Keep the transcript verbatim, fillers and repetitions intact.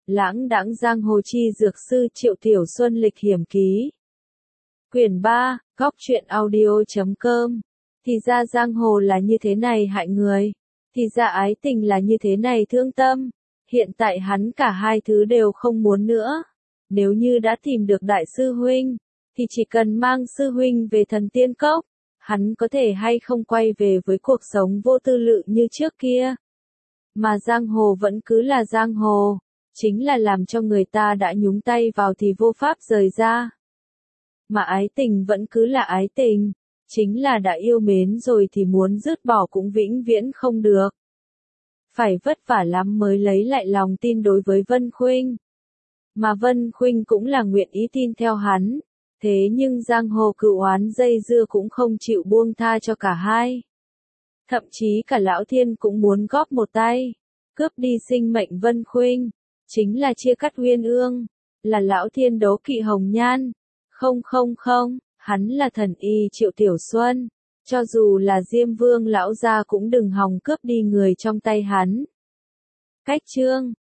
Lãng đãng giang hồ chi dược sư Triệu Tiểu Xuân lịch hiểm ký. Quyển ba, góc truyện audio chấm com. Thì ra giang hồ là như thế này hại người. Thì ra ái tình là như thế này thương tâm. Hiện tại hắn cả hai thứ đều không muốn nữa. Nếu như đã tìm được đại sư huynh, thì chỉ cần mang sư huynh về thần tiên cốc, hắn có thể hay không quay về với cuộc sống vô tư lự như trước kia. Mà giang hồ vẫn cứ là giang hồ, chính là làm cho người ta đã nhúng tay vào thì vô pháp rời ra. Mà ái tình vẫn cứ là ái tình, chính là đã yêu mến rồi thì muốn dứt bỏ cũng vĩnh viễn không được. Phải vất vả lắm mới lấy lại lòng tin đối với Vân Khuynh. Mà Vân Khuynh cũng là nguyện ý tin theo hắn, thế nhưng giang hồ cựu oán dây dưa cũng không chịu buông tha cho cả hai. Thậm chí cả Lão Thiên cũng muốn góp một tay, cướp đi sinh mệnh Vân Khuynh, chính là chia cắt uyên ương, là Lão Thiên đấu kỵ hồng nhan. Không không không, hắn là thần y Triệu Tiểu Xuân, cho dù là Diêm Vương lão gia cũng đừng hòng cướp đi người trong tay hắn. Cách chương